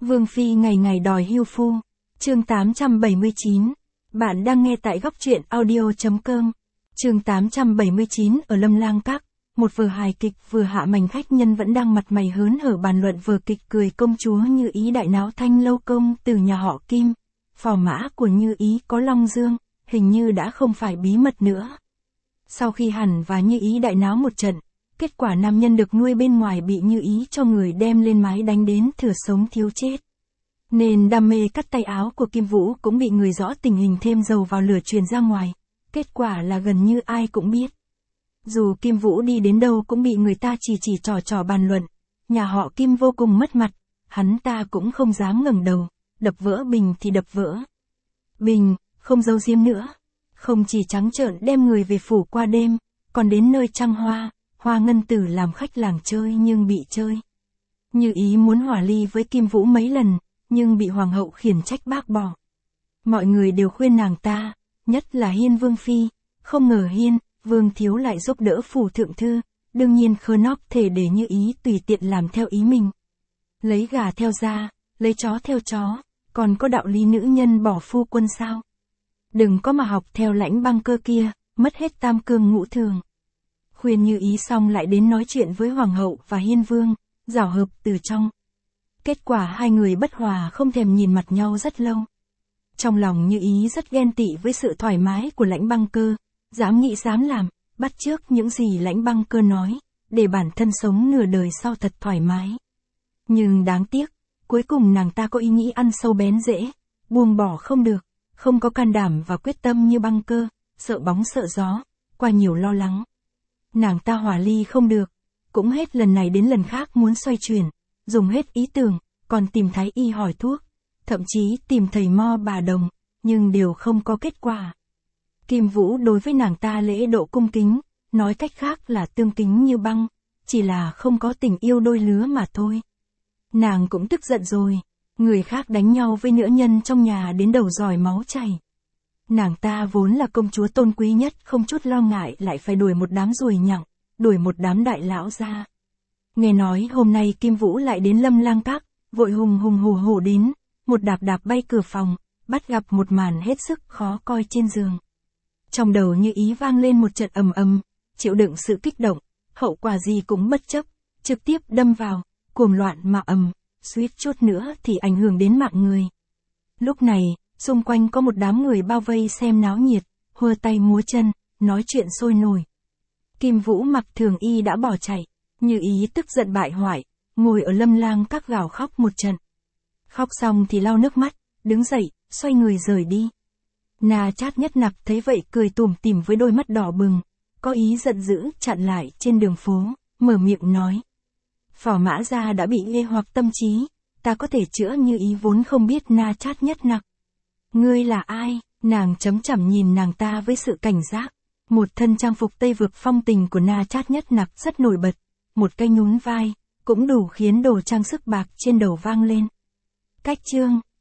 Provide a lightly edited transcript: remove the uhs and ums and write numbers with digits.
Vương Phi ngày ngày đòi hưu phu. Chương 879. Bạn đang nghe tại góc truyện audio.com. Chương 879 ở Lâm Lang Các. Một vở hài kịch vừa hạ mảnh khách nhân vẫn đang mặt mày hớn hở bàn luận vở kịch cười công chúa Như Ý đại náo Thanh Lâu Công từ nhà họ Kim. Phò mã của Như Ý có Long Dương, hình như đã không phải bí mật nữa. Sau khi Hẳn và Như Ý đại náo một trận, kết quả nam nhân được nuôi bên ngoài bị Như Ý cho người đem lên mái đánh đến thừa sống thiếu chết. Nên đam mê cắt tay áo của Kim Vũ cũng bị người rõ tình hình thêm dầu vào lửa truyền ra ngoài. Kết quả là gần như ai cũng biết. Dù Kim Vũ đi đến đâu cũng bị người ta chỉ trò bàn luận. Nhà họ Kim vô cùng mất mặt, hắn ta cũng không dám ngẩng đầu, đập vỡ bình thì đập vỡ. Bình, không giấu giếm nữa. Không chỉ trắng trợn đem người về phủ qua đêm, còn đến nơi Trăng Hoa, Hoa Ngân Tử làm khách làng chơi nhưng bị chơi. Như Ý muốn hòa ly với Kim Vũ mấy lần, nhưng bị hoàng hậu khiển trách bác bỏ. Mọi người đều khuyên nàng ta, nhất là Hiên Vương Phi, không ngờ Hiên, Vương Thiếu lại giúp đỡ phủ thượng thư, đương nhiên khơ nóc thể để Như Ý tùy tiện làm theo ý mình. Lấy gà theo da, lấy chó theo chó, còn có đạo lý nữ nhân bỏ phu quân sao? Đừng có mà học theo Lãnh Băng Cơ kia, mất hết tam cương ngũ thường. Khuyên Như Ý xong lại đến nói chuyện với Hoàng hậu và Hiên Vương, giảo hợp từ trong. Kết quả hai người bất hòa không thèm nhìn mặt nhau rất lâu. Trong lòng Như Ý rất ghen tị với sự thoải mái của Lãnh Băng Cơ, dám nghĩ dám làm, bắt chước những gì Lãnh Băng Cơ nói, để bản thân sống nửa đời sau thật thoải mái. Nhưng đáng tiếc, cuối cùng nàng ta có ý nghĩ ăn sâu bén rễ, buông bỏ không được, không có can đảm và quyết tâm như Băng Cơ, sợ bóng sợ gió, qua nhiều lo lắng. Nàng ta hòa ly không được, cũng hết lần này đến lần khác muốn xoay chuyển, dùng hết ý tưởng, còn tìm thái y hỏi thuốc, thậm chí tìm thầy mo bà đồng, nhưng đều không có kết quả. Kim Vũ đối với nàng ta lễ độ cung kính, nói cách khác là tương kính như băng, chỉ là không có tình yêu đôi lứa mà thôi. Nàng cũng tức giận rồi, người khác đánh nhau với nữ nhân trong nhà đến đầu giỏi máu chảy. Nàng ta vốn là công chúa tôn quý nhất, không chút lo ngại lại phải đuổi một đám ruồi nhặng, đuổi một đám đại lão ra. Nghe nói hôm nay Kim Vũ lại đến Lâm Lang Các, vội hùng hổ đến, một đạp bay cửa phòng, bắt gặp một màn hết sức khó coi trên giường. Trong đầu Như Ý vang lên một trận ầm ầm, chịu đựng sự kích động, hậu quả gì cũng bất chấp, trực tiếp đâm vào, cuồng loạn mà suýt chút nữa thì ảnh hưởng đến mạng người. Lúc này, xung quanh có một đám người bao vây xem náo nhiệt, hơ tay múa chân, nói chuyện sôi nổi. Kim Vũ mặc thường y đã bỏ chạy, Như Ý tức giận bại hoại, ngồi ở Lâm Lang Các gào khóc một trận. Khóc xong thì lau nước mắt, đứng dậy, xoay người rời đi. Na Chát Nhất Nặc thấy vậy cười tủm tỉm với đôi mắt đỏ bừng, có ý giận dữ chặn lại trên đường phố, mở miệng nói. Phò mã gia đã bị mê hoặc tâm trí, ta có thể chữa. Như Ý vốn không biết Na Chát Nhất Nặc. Ngươi là ai? Nàng chấm chằm nhìn nàng ta với sự cảnh giác. Một thân trang phục Tây Vực phong tình của Na Chát Nhất Nặc rất nổi bật, một cái nhún vai, cũng đủ khiến đồ trang sức bạc trên đầu vang lên. Cách chương,